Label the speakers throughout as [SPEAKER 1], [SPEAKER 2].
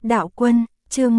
[SPEAKER 1] Đạo quân, chương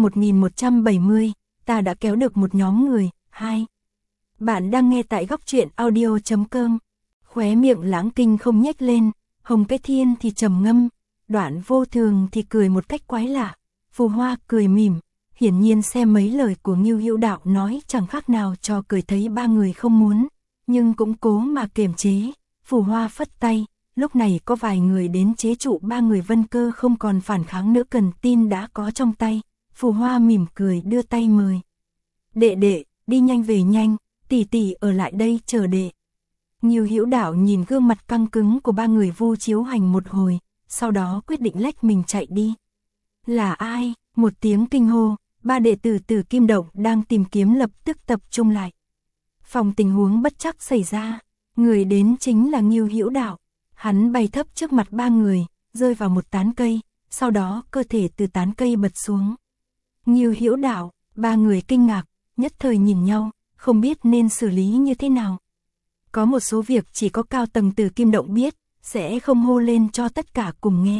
[SPEAKER 1] 1170, ta đã kéo được một nhóm người. 2. Bạn đang nghe tại góc truyện audio.com. Khóe miệng Lãng Kinh không nhếch lên, Hồng Cái Thiên thì trầm ngâm, Đoạn Vô Thường thì cười một cách quái lạ. Phù Hoa cười mỉm, hiển nhiên xem mấy lời của Ngưu Hữu Đạo nói chẳng khác nào cho cười thấy ba người không muốn, nhưng cũng cố mà kiềm chế. Phù Hoa phất tay, lúc này có vài người đến chế trụ ba người Vân Cơ không còn phản kháng nữa, cần tin đã có trong tay. Phù Hoa mỉm cười đưa tay mời. Đệ đệ, đi nhanh về nhanh, tỷ tỷ ở lại đây chờ đệ. Ngưu Hữu Đạo nhìn gương mặt căng cứng của ba người Vu Chiếu Hành một hồi, sau đó quyết định lách mình chạy đi. Là ai? Một tiếng kinh hô, ba đệ tử Tử Kim Động đang tìm kiếm lập tức tập trung lại. Phòng tình huống bất trắc xảy ra, người đến chính là Ngưu Hữu Đạo. Hắn bay thấp trước mặt ba người, rơi vào một tán cây, sau đó cơ thể từ tán cây bật xuống. Ngưu Hữu Đạo, ba người kinh ngạc, nhất thời nhìn nhau, không biết nên xử lý như thế nào. Có một số việc chỉ có cao tầng Tử Kim Động biết, sẽ không hô lên cho tất cả cùng nghe.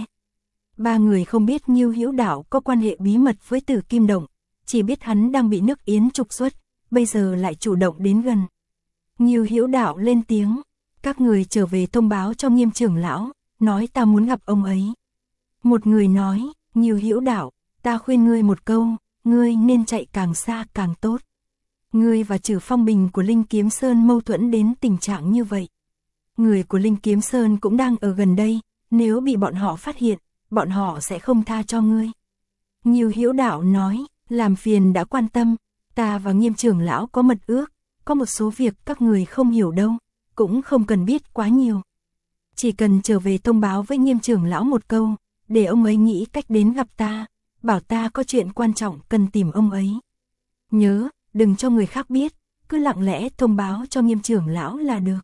[SPEAKER 1] Ba người không biết Ngưu Hữu Đạo có quan hệ bí mật với Tử Kim Động, chỉ biết hắn đang bị nước Yến trục xuất, bây giờ lại chủ động đến gần. Ngưu Hữu Đạo lên tiếng, các người trở về thông báo cho Nghiêm trưởng lão, nói ta muốn gặp ông ấy. Một người nói, Ngưu Hữu Đạo, ta khuyên ngươi một câu, ngươi nên chạy càng xa càng tốt. Ngươi và Trử Phong Bình của Linh Kiếm Sơn mâu thuẫn đến tình trạng như vậy. Người của Linh Kiếm Sơn cũng đang ở gần đây, nếu bị bọn họ phát hiện, bọn họ sẽ không tha cho ngươi. Ngưu Hữu Đạo nói, làm phiền đã quan tâm, ta và Nghiêm trưởng lão có mật ước, có một số việc các người không hiểu đâu, cũng không cần biết quá nhiều. Chỉ cần trở về thông báo với Nghiêm trưởng lão một câu, để ông ấy nghĩ cách đến gặp ta, bảo ta có chuyện quan trọng cần tìm ông ấy. Nhớ, đừng cho người khác biết, cứ lặng lẽ thông báo cho Nghiêm trưởng lão là được.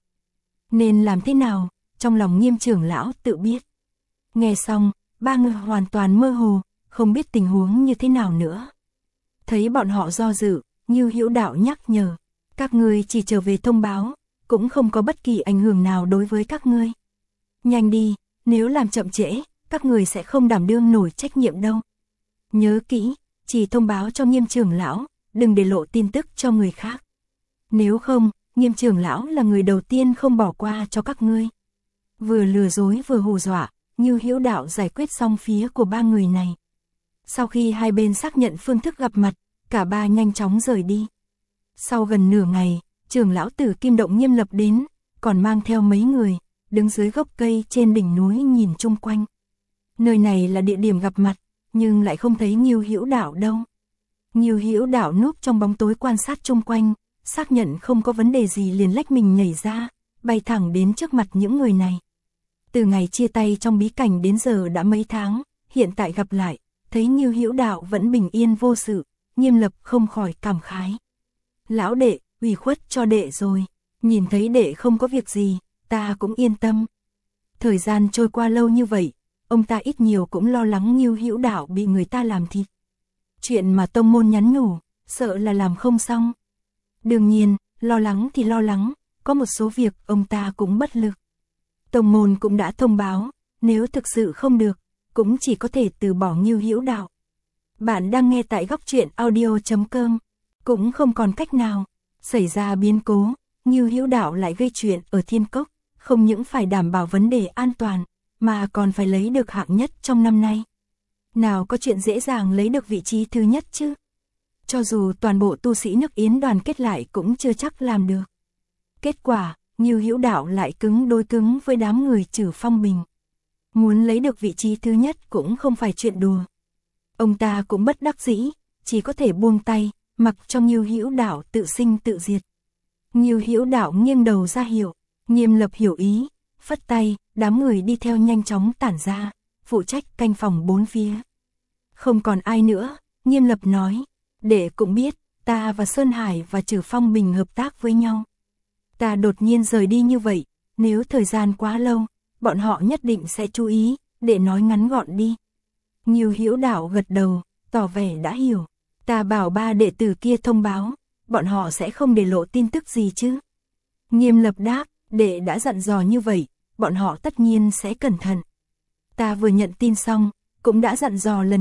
[SPEAKER 1] Nên làm thế nào, trong lòng Nghiêm trưởng lão tự biết. Nghe xong, ba người hoàn toàn mơ hồ, không biết tình huống như thế nào nữa. Thấy bọn họ do dự, Ngưu Hữu Đạo nhắc nhở, các ngươi chỉ trở về thông báo, cũng không có bất kỳ ảnh hưởng nào đối với các ngươi. Nhanh đi, nếu làm chậm trễ, các người sẽ không đảm đương nổi trách nhiệm đâu. Nhớ kỹ, chỉ thông báo cho Nghiêm trưởng lão, đừng để lộ tin tức cho người khác. Nếu không, Nghiêm trưởng lão là người đầu tiên không bỏ qua cho các ngươi. Vừa lừa dối vừa hù dọa, Ngưu Hữu Đạo giải quyết xong phía của ba người này. Sau khi hai bên xác nhận phương thức gặp mặt, cả ba nhanh chóng rời đi. Sau gần nửa ngày, trưởng lão Tử Kim Động Nghiêm Lập đến, còn mang theo mấy người, đứng dưới gốc cây trên đỉnh núi nhìn chung quanh. Nơi này là địa điểm gặp mặt, nhưng lại không thấy Ngưu Hữu Đạo đâu. Ngưu Hữu Đạo núp trong bóng tối quan sát chung quanh, xác nhận không có vấn đề gì liền lách mình nhảy ra, bay thẳng đến trước mặt những người này. Từ ngày chia tay trong bí cảnh đến giờ đã mấy tháng, hiện tại gặp lại, thấy Ngưu Hữu Đạo vẫn bình yên vô sự, Nghiêm Lập không khỏi cảm khái. Lão đệ, ủy khuất cho đệ rồi, nhìn thấy đệ không có việc gì, ta cũng yên tâm. Thời gian trôi qua lâu như vậy, ông ta ít nhiều cũng lo lắng Ngưu Hữu Đạo bị người ta làm thịt. Chuyện mà tông môn nhắn nhủ, sợ là làm không xong. Đương nhiên, lo lắng thì lo lắng, có một số việc ông ta cũng bất lực. Tông môn cũng đã thông báo, nếu thực sự không được, cũng chỉ có thể từ bỏ Ngưu Hữu Đạo. Bạn đang nghe tại góc truyện audio.com, cũng không còn cách nào. Xảy ra biến cố, Ngưu Hữu Đạo lại gây chuyện ở Thiên Cốc, không những phải đảm bảo vấn đề an toàn, mà còn phải lấy được hạng nhất trong năm nay. Nào có chuyện dễ dàng lấy được vị trí thứ nhất chứ? Cho dù toàn bộ tu sĩ nước Yến đoàn kết lại cũng chưa chắc làm được. Kết quả, Ngưu Hữu Đạo lại cứng đối cứng với đám người Trử Phong Bình. Muốn lấy được vị trí thứ nhất cũng không phải chuyện đùa. Ông ta cũng bất đắc dĩ, chỉ có thể buông tay, mặc cho Ngưu Hữu Đạo tự sinh tự diệt. Ngưu Hữu Đạo nghiêng đầu ra hiệu, Nghiêm Lập hiểu ý, phất tay, đám người đi theo nhanh chóng tản ra, phụ trách canh phòng bốn phía. Không còn ai nữa, Nghiêm Lập nói, đệ cũng biết, ta và Sơn Hải và Trử Phong Bình hợp tác với nhau. Ta đột nhiên rời đi như vậy, nếu thời gian quá lâu, bọn họ nhất định sẽ chú ý, để nói ngắn gọn đi. Ngưu Hữu Đạo gật đầu, tỏ vẻ đã hiểu. Ta bảo ba đệ tử kia thông báo, bọn họ sẽ không để lộ tin tức gì chứ. Nghiêm Lập đáp, đệ đã dặn dò như vậy, bọn họ tất nhiên sẽ cẩn thận. Ta vừa nhận tin xong, cũng đã dặn dò lần nữa,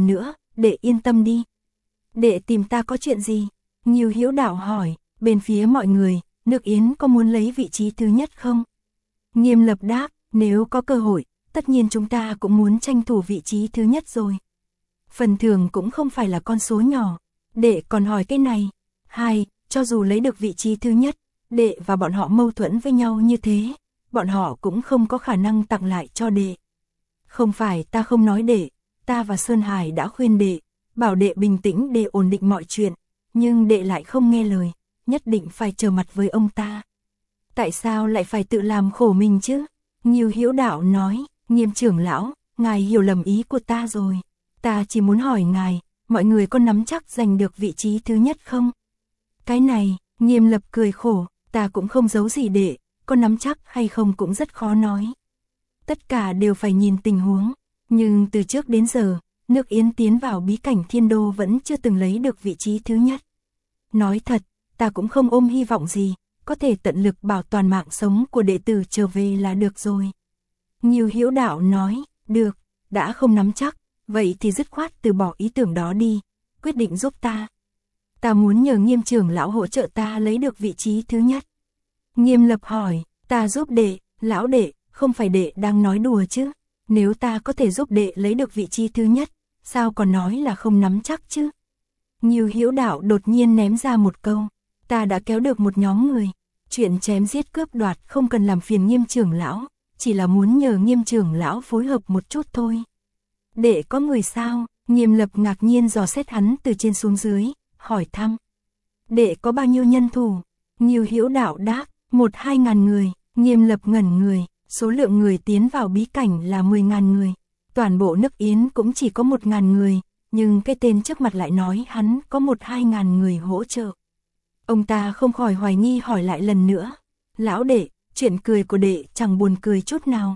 [SPEAKER 1] đệ yên tâm đi. Đệ tìm ta có chuyện gì? Ngưu Hữu Đạo hỏi, bên phía mọi người, Nước Yến có muốn lấy vị trí thứ nhất không? Nghiêm Lập đáp, nếu có cơ hội, tất nhiên chúng ta cũng muốn tranh thủ vị trí thứ nhất rồi. Phần thưởng cũng không phải là con số nhỏ. Đệ còn hỏi cái này. Hai, cho dù lấy được vị trí thứ nhất, đệ và bọn họ mâu thuẫn với nhau như thế, bọn họ cũng không có khả năng tặng lại cho đệ. Không phải ta không nói đệ, ta và Sơn Hải đã khuyên đệ, bảo đệ bình tĩnh để ổn định mọi chuyện, nhưng đệ lại không nghe lời, nhất định phải trở mặt với ông ta. Tại sao lại phải tự làm khổ mình chứ? Ngưu Hữu Đạo nói, Nghiêm trưởng lão, ngài hiểu lầm ý của ta rồi. Ta chỉ muốn hỏi ngài, mọi người có nắm chắc giành được vị trí thứ nhất không? Cái này, Nghiêm Lập cười khổ, ta cũng không giấu gì đệ, có nắm chắc hay không cũng rất khó nói. Tất cả đều phải nhìn tình huống, nhưng từ trước đến giờ, Nước Yến tiến vào bí cảnh Thiên Đô vẫn chưa từng lấy được vị trí thứ nhất. Nói thật, ta cũng không ôm hy vọng gì, có thể tận lực bảo toàn mạng sống của đệ tử trở về là được rồi. Ngưu Hữu Đạo nói, được, đã không nắm chắc, vậy thì dứt khoát từ bỏ ý tưởng đó đi, quyết định giúp ta. Ta muốn nhờ Nghiêm trưởng lão hỗ trợ ta lấy được vị trí thứ nhất. Nghiêm Lập hỏi, ta giúp đệ, lão đệ, không phải đệ đang nói đùa chứ? Nếu ta có thể giúp đệ lấy được vị trí thứ nhất, sao còn nói là không nắm chắc chứ? Ngưu Hữu Đạo đột nhiên ném ra một câu, ta đã kéo được một nhóm người, chuyện chém giết cướp đoạt không cần làm phiền Nghiêm trưởng lão, chỉ là muốn nhờ Nghiêm trưởng lão phối hợp một chút thôi. Đệ có người sao? Nghiêm Lập ngạc nhiên dò xét hắn từ trên xuống dưới, hỏi thăm. Đệ có bao nhiêu nhân thủ? Ngưu Hữu Đạo đáp, 1-2 ngàn người. Nghiêm Lập ngẩn người, số lượng người tiến vào bí cảnh là 10.000 người. Toàn bộ Nước Yến cũng chỉ có 1.000 người, nhưng cái tên trước mặt lại nói hắn có 1-2 ngàn người hỗ trợ. Ông ta không khỏi hoài nghi hỏi lại lần nữa. Lão đệ, chuyện cười của đệ chẳng buồn cười chút nào.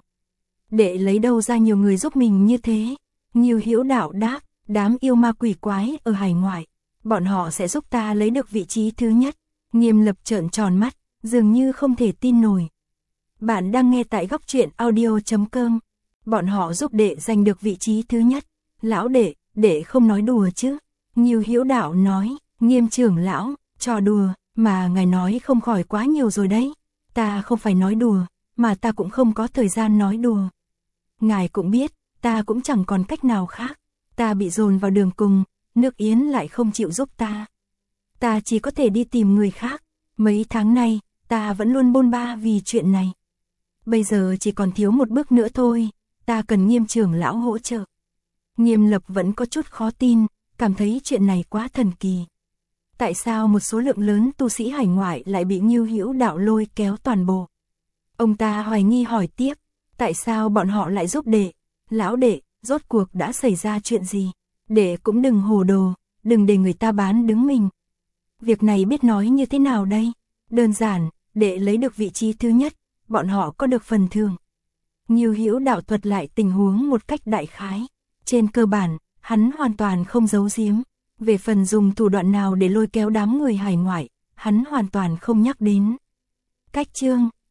[SPEAKER 1] Đệ lấy đâu ra nhiều người giúp mình như thế? Ngưu Hữu Đạo đáp, đám yêu ma quỷ quái ở hải ngoại, bọn họ sẽ giúp ta lấy được vị trí thứ nhất. Nghiêm Lập trợn tròn mắt, dường như không thể tin nổi. Bạn đang nghe tại góc truyện audio.com. Bọn họ giúp đệ giành được vị trí thứ nhất. Lão đệ, đệ không nói đùa chứ? Ngưu Hữu Đạo nói, Nghiêm trưởng lão, trò đùa, mà ngài nói không khỏi quá nhiều rồi đấy. Ta không phải nói đùa, mà ta cũng không có thời gian nói đùa. Ngài cũng biết, ta cũng chẳng còn cách nào khác. Ta bị dồn vào đường cùng, Nước Yến lại không chịu giúp ta. Ta chỉ có thể đi tìm người khác. Mấy tháng nay, ta vẫn luôn bôn ba vì chuyện này. Bây giờ chỉ còn thiếu một bước nữa thôi, ta cần Nghiêm trưởng lão hỗ trợ. Nghiêm Lập vẫn có chút khó tin, cảm thấy chuyện này quá thần kỳ. Tại sao một số lượng lớn tu sĩ hải ngoại lại bị Ngưu Hữu Đạo lôi kéo toàn bộ? Ông ta hoài nghi hỏi tiếp, tại sao bọn họ lại giúp đệ? Lão đệ, rốt cuộc đã xảy ra chuyện gì? Đệ cũng đừng hồ đồ, đừng để người ta bán đứng mình. Việc này biết nói như thế nào đây? Đơn giản, đệ lấy được vị trí thứ nhất, bọn họ có được phần thưởng. Ngưu Hữu Đạo thuật lại tình huống một cách đại khái. Trên cơ bản, hắn hoàn toàn không giấu giếm. Về phần dùng thủ đoạn nào để lôi kéo đám người hải ngoại, hắn hoàn toàn không nhắc đến. Cách chương